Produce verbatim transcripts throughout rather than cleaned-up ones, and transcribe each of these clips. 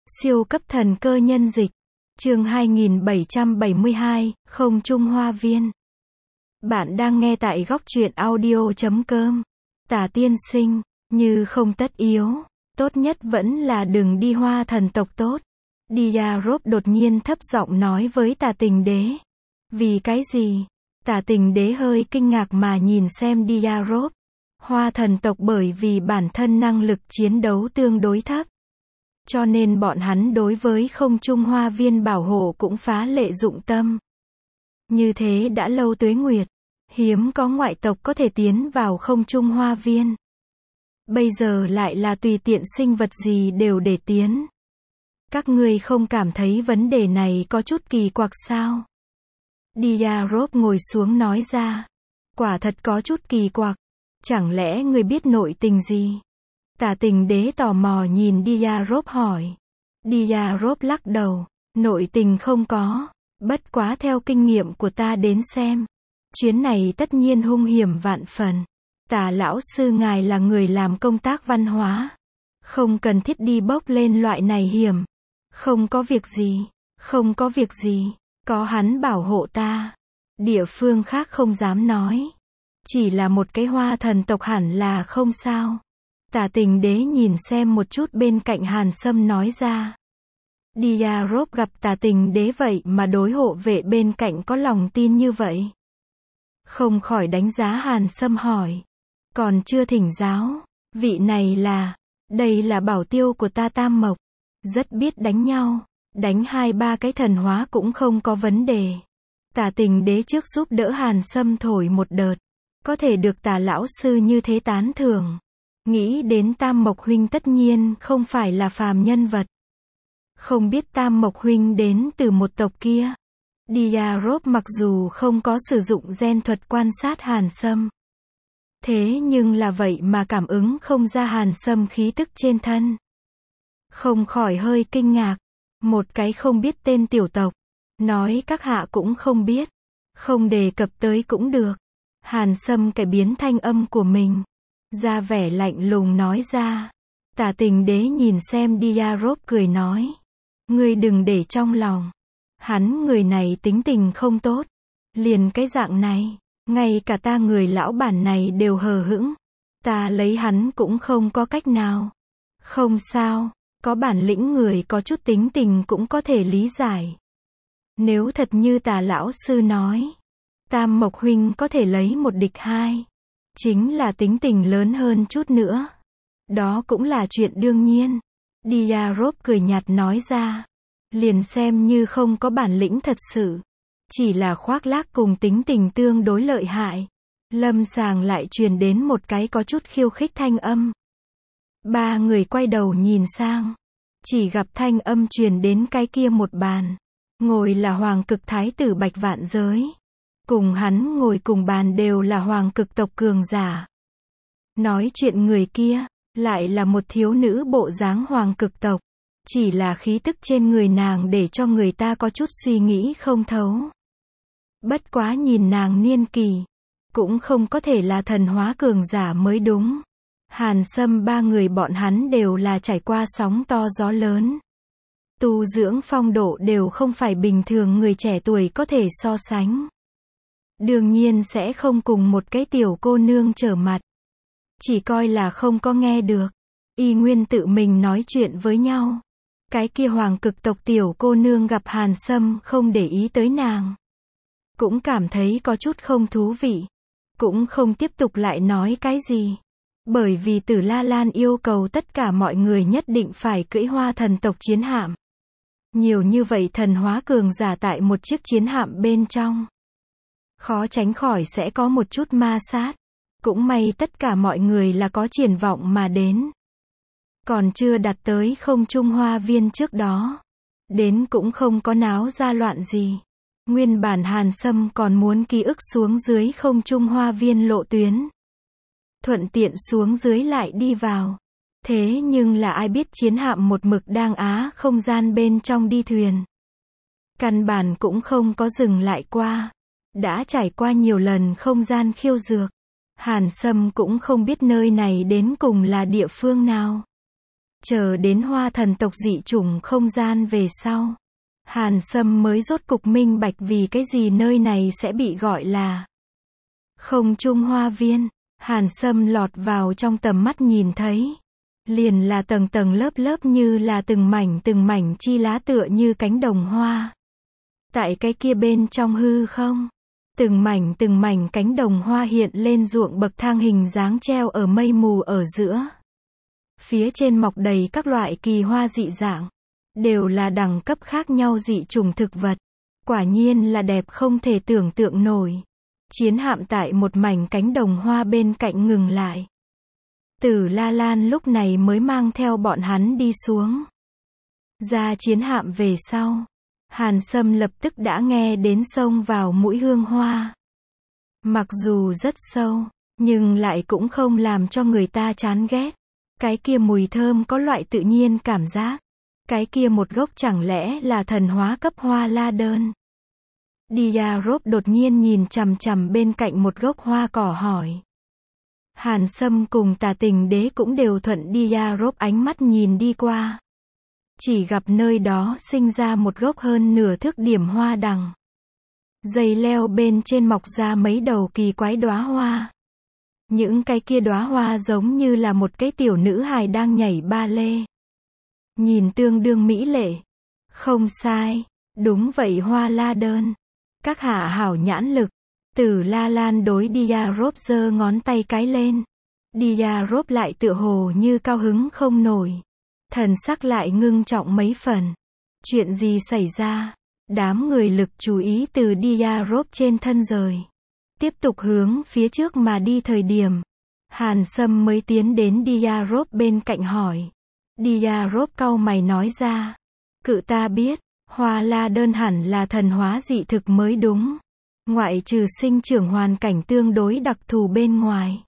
Siêu cấp thần cơ nhân dịch. Chương hai nghìn bảy trăm bảy mươi hai, Không Trung Hoa Viên. Bạn đang nghe tại góc truyện audio chấm com. Tả tiên sinh, như không tất yếu, tốt nhất vẫn là đừng đi Hoa thần tộc tốt. Diarop đột nhiên thấp giọng nói với Tả Tình Đế. Vì cái gì? Tả Tình Đế hơi kinh ngạc mà nhìn xem Diarop. Hoa thần tộc bởi vì bản thân năng lực chiến đấu tương đối thấp, cho nên bọn hắn đối với Không Trung Hoa Viên bảo hộ cũng phá lệ dụng tâm. Như thế đã lâu tuế nguyệt, hiếm có ngoại tộc có thể tiến vào Không Trung Hoa Viên. Bây giờ lại là tùy tiện sinh vật gì đều để tiến. Các ngươi không cảm thấy vấn đề này có chút kỳ quặc sao? Diarop ngồi xuống nói ra. Quả thật có chút kỳ quặc. Chẳng lẽ ngươi biết nội tình gì? Tả Tình Đế tò mò nhìn Diarop hỏi. Diarop lắc đầu. Nội tình không có. Bất quá theo kinh nghiệm của ta đến xem, chuyến này tất nhiên hung hiểm vạn phần. Tả lão sư ngài là người làm công tác văn hóa, không cần thiết đi bốc lên loại này hiểm. Không có việc gì, không có việc gì, có hắn bảo hộ ta. Địa phương khác không dám nói. Chỉ là một cái Hoa thần tộc hẳn là không sao. Tả Tình Đế nhìn xem một chút bên cạnh Hàn Sâm nói ra. Diarop gặp Tả Tình Đế vậy mà đối hộ vệ bên cạnh có lòng tin như vậy, không khỏi đánh giá Hàn Sâm hỏi. Còn chưa thỉnh giáo, vị này là, đây là bảo tiêu của ta Tam Mộc, rất biết đánh nhau, đánh hai ba cái thần hóa cũng không có vấn đề. Tả Tình Đế trước giúp đỡ Hàn Sâm thổi một đợt, có thể được Tả lão sư như thế tán thưởng, nghĩ đến Tam Mộc huynh tất nhiên không phải là phàm nhân vật. Không biết Tam Mộc huynh đến từ một tộc kia. Diarop mặc dù không có sử dụng gen thuật quan sát Hàn Sâm, thế nhưng là vậy mà cảm ứng không ra Hàn Sâm khí tức trên thân. Không khỏi hơi kinh ngạc. Một cái không biết tên tiểu tộc, nói các hạ cũng không biết, không đề cập tới cũng được. Hàn Sâm cải biến thanh âm của mình, ra vẻ lạnh lùng nói ra. Tả Tình Đế nhìn xem Diarop cười nói. Ngươi đừng để trong lòng. Hắn người này tính tình không tốt. Liền cái dạng này, ngay cả ta người lão bản này đều hờ hững. Ta lấy hắn cũng không có cách nào. Không sao, có bản lĩnh người có chút tính tình cũng có thể lý giải. Nếu thật như Tả lão sư nói, Tam Mộc huynh có thể lấy một địch hai, chính là tính tình lớn hơn chút nữa, đó cũng là chuyện đương nhiên. Diarop cười nhạt nói ra. Liền xem như không có bản lĩnh thật sự, chỉ là khoác lác cùng tính tình tương đối lợi hại. Lâm sàng lại truyền đến một cái có chút khiêu khích thanh âm. Ba người quay đầu nhìn sang, chỉ gặp thanh âm truyền đến cái kia một bàn, ngồi là Hoàng Cực Thái tử Bạch Vạn Giới. Cùng hắn ngồi cùng bàn đều là Hoàng Cực tộc cường giả. Nói chuyện người kia, lại là một thiếu nữ bộ dáng Hoàng Cực tộc. Chỉ là khí tức trên người nàng để cho người ta có chút suy nghĩ không thấu. Bất quá nhìn nàng niên kỳ, cũng không có thể là thần hóa cường giả mới đúng. Hàn Sâm ba người bọn hắn đều là trải qua sóng to gió lớn. Tu dưỡng phong độ đều không phải bình thường người trẻ tuổi có thể so sánh. Đương nhiên sẽ không cùng một cái tiểu cô nương trở mặt. Chỉ coi là không có nghe được. Y nguyên tự mình nói chuyện với nhau. Cái kia Hoàng Cực tộc tiểu cô nương gặp Hàn Sâm không để ý tới nàng, cũng cảm thấy có chút không thú vị, cũng không tiếp tục lại nói cái gì. Bởi vì Tử La Lan yêu cầu tất cả mọi người nhất định phải cưỡi Hoa thần tộc chiến hạm. Nhiều như vậy thần hóa cường giả tại một chiếc chiến hạm bên trong, khó tránh khỏi sẽ có một chút ma sát. Cũng may tất cả mọi người là có triển vọng mà đến. Còn chưa đặt tới Không Trung Hoa Viên trước đó, đến cũng không có náo ra loạn gì. Nguyên bản Hàn Sâm còn muốn ký ức xuống dưới Không Trung Hoa Viên lộ tuyến, thuận tiện xuống dưới lại đi vào. Thế nhưng là ai biết chiến hạm một mực đang á không gian bên trong đi thuyền. Căn bản cũng không có dừng lại qua. Đã trải qua nhiều lần không gian khiêu dược. Hàn Sâm cũng không biết nơi này đến cùng là địa phương nào. Chờ đến hoa thần tộc dị chủng không gian về sau, Hàn Sâm mới rốt cục minh bạch vì cái gì nơi này sẽ bị gọi là Không Trung Hoa Viên. Hàn Sâm lọt vào trong tầm mắt nhìn thấy, liền là tầng tầng lớp lớp như là từng mảnh từng mảnh chi lá tựa như cánh đồng hoa. Tại cái kia bên trong hư không, từng mảnh từng mảnh cánh đồng hoa hiện lên ruộng bậc thang hình dáng treo ở mây mù ở giữa. Phía trên mọc đầy các loại kỳ hoa dị dạng, đều là đẳng cấp khác nhau dị chủng thực vật. Quả nhiên là đẹp không thể tưởng tượng nổi. Chiến hạm tại một mảnh cánh đồng hoa bên cạnh ngừng lại. Tử La Lan lúc này mới mang theo bọn hắn đi xuống. Ra chiến hạm về sau, Hàn Sâm lập tức đã nghe đến xông vào mũi hương hoa. Mặc dù rất sâu, nhưng lại cũng không làm cho người ta chán ghét. Cái kia mùi thơm có loại tự nhiên cảm giác. Cái kia một gốc chẳng lẽ là thần hóa cấp hoa la đơn. Diarop đột nhiên nhìn chằm chằm bên cạnh một gốc hoa cỏ hỏi. Hàn Sâm cùng Tà Tình Đế cũng đều thuận Diarop ánh mắt nhìn đi qua. Chỉ gặp nơi đó sinh ra một gốc hơn nửa thước điểm hoa đằng. Dây leo bên trên mọc ra mấy đầu kỳ quái đóa hoa. Những cái kia đóa hoa giống như là một cái tiểu nữ hài đang nhảy ba lê. Nhìn tương đương mỹ lệ. Không sai, đúng vậy hoa la đơn. Các hạ hảo nhãn lực. Tử La Lan đối Diarop giơ ngón tay cái lên. Diarop lại tựa hồ như cao hứng không nổi. Thần sắc lại ngưng trọng mấy phần. Chuyện gì xảy ra? Đám người lực chú ý từ Diarop trên thân rời. Tiếp tục hướng phía trước mà đi thời điểm. Hàn Sâm mới tiến đến Diarop bên cạnh hỏi. Diarop cau mày nói ra. Cự ta biết, hoa la đơn hẳn là thần hóa dị thực mới đúng. Ngoại trừ sinh trưởng hoàn cảnh tương đối đặc thù bên ngoài.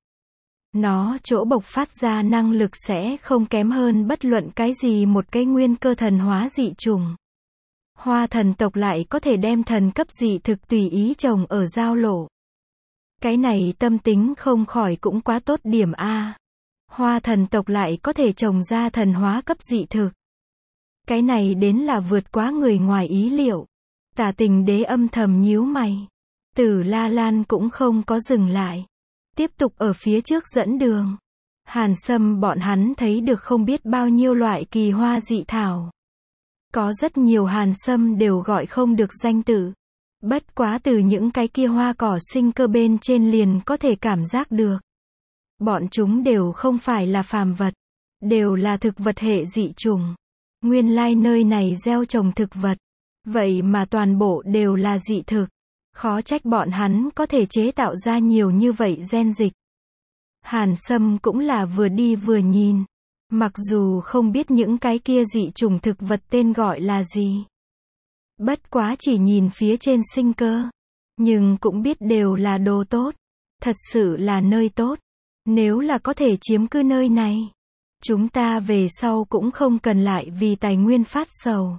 Nó chỗ bộc phát ra năng lực sẽ không kém hơn bất luận cái gì một cái nguyên cơ thần hóa dị chủng. Hoa thần tộc lại có thể đem thần cấp dị thực tùy ý trồng ở giao lộ. Cái này tâm tính không khỏi cũng quá tốt điểm A. Hoa thần tộc lại có thể trồng ra thần hóa cấp dị thực. Cái này đến là vượt quá người ngoài ý liệu. Tà Tình Đế âm thầm nhíu mày. Tử La Lan cũng không có dừng lại. Tiếp tục ở phía trước dẫn đường. Hàn Sâm bọn hắn thấy được không biết bao nhiêu loại kỳ hoa dị thảo. Có rất nhiều Hàn Sâm đều gọi không được danh tự. Bất quá từ những cái kia hoa cỏ sinh cơ bên trên liền có thể cảm giác được. Bọn chúng đều không phải là phàm vật. Đều là thực vật hệ dị chủng. Nguyên lai nơi này gieo trồng thực vật. Vậy mà toàn bộ đều là dị thực. Khó trách bọn hắn có thể chế tạo ra nhiều như vậy gen dịch. Hàn Sâm cũng là vừa đi vừa nhìn. Mặc dù không biết những cái kia dị chủng thực vật tên gọi là gì. Bất quá chỉ nhìn phía trên sinh cơ. Nhưng cũng biết đều là đồ tốt. Thật sự là nơi tốt. Nếu là có thể chiếm cứ nơi này. Chúng ta về sau cũng không cần lại vì tài nguyên phát sầu.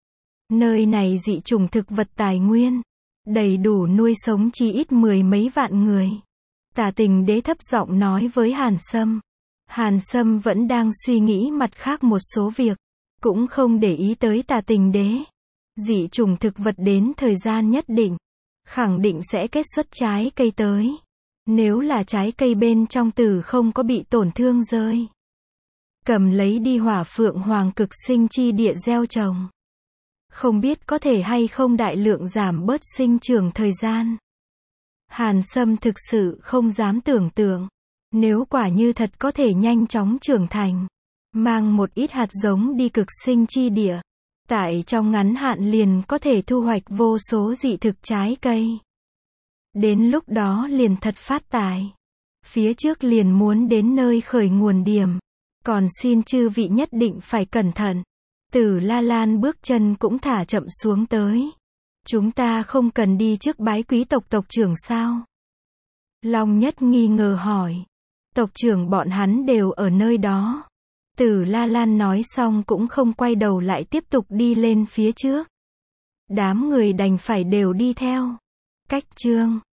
Nơi này dị chủng thực vật tài nguyên. Đầy đủ nuôi sống chỉ ít mười mấy vạn người. Tà Tình Đế thấp giọng nói với Hàn Sâm. Hàn Sâm vẫn đang suy nghĩ mặt khác một số việc. Cũng không để ý tới Tà Tình Đế. Dị chủng thực vật đến thời gian nhất định. Khẳng định sẽ kết xuất trái cây tới. Nếu là trái cây bên trong tử không có bị tổn thương rơi. Cầm lấy đi hỏa phượng hoàng cực sinh chi địa gieo trồng. Không biết có thể hay không đại lượng giảm bớt sinh trưởng thời gian. Hàn Sâm thực sự không dám tưởng tượng. Nếu quả như thật có thể nhanh chóng trưởng thành. Mang một ít hạt giống đi cực sinh chi địa. Tại trong ngắn hạn liền có thể thu hoạch vô số dị thực trái cây. Đến lúc đó liền thật phát tài. Phía trước liền muốn đến nơi khởi nguồn điểm. Còn xin chư vị nhất định phải cẩn thận. Tử La Lan bước chân cũng thả chậm xuống tới. Chúng ta không cần đi trước bái quý tộc tộc trưởng sao? Long Nhất nghi ngờ hỏi. Tộc trưởng bọn hắn đều ở nơi đó. Tử La Lan nói xong cũng không quay đầu lại tiếp tục đi lên phía trước. Đám người đành phải đều đi theo. Cách chương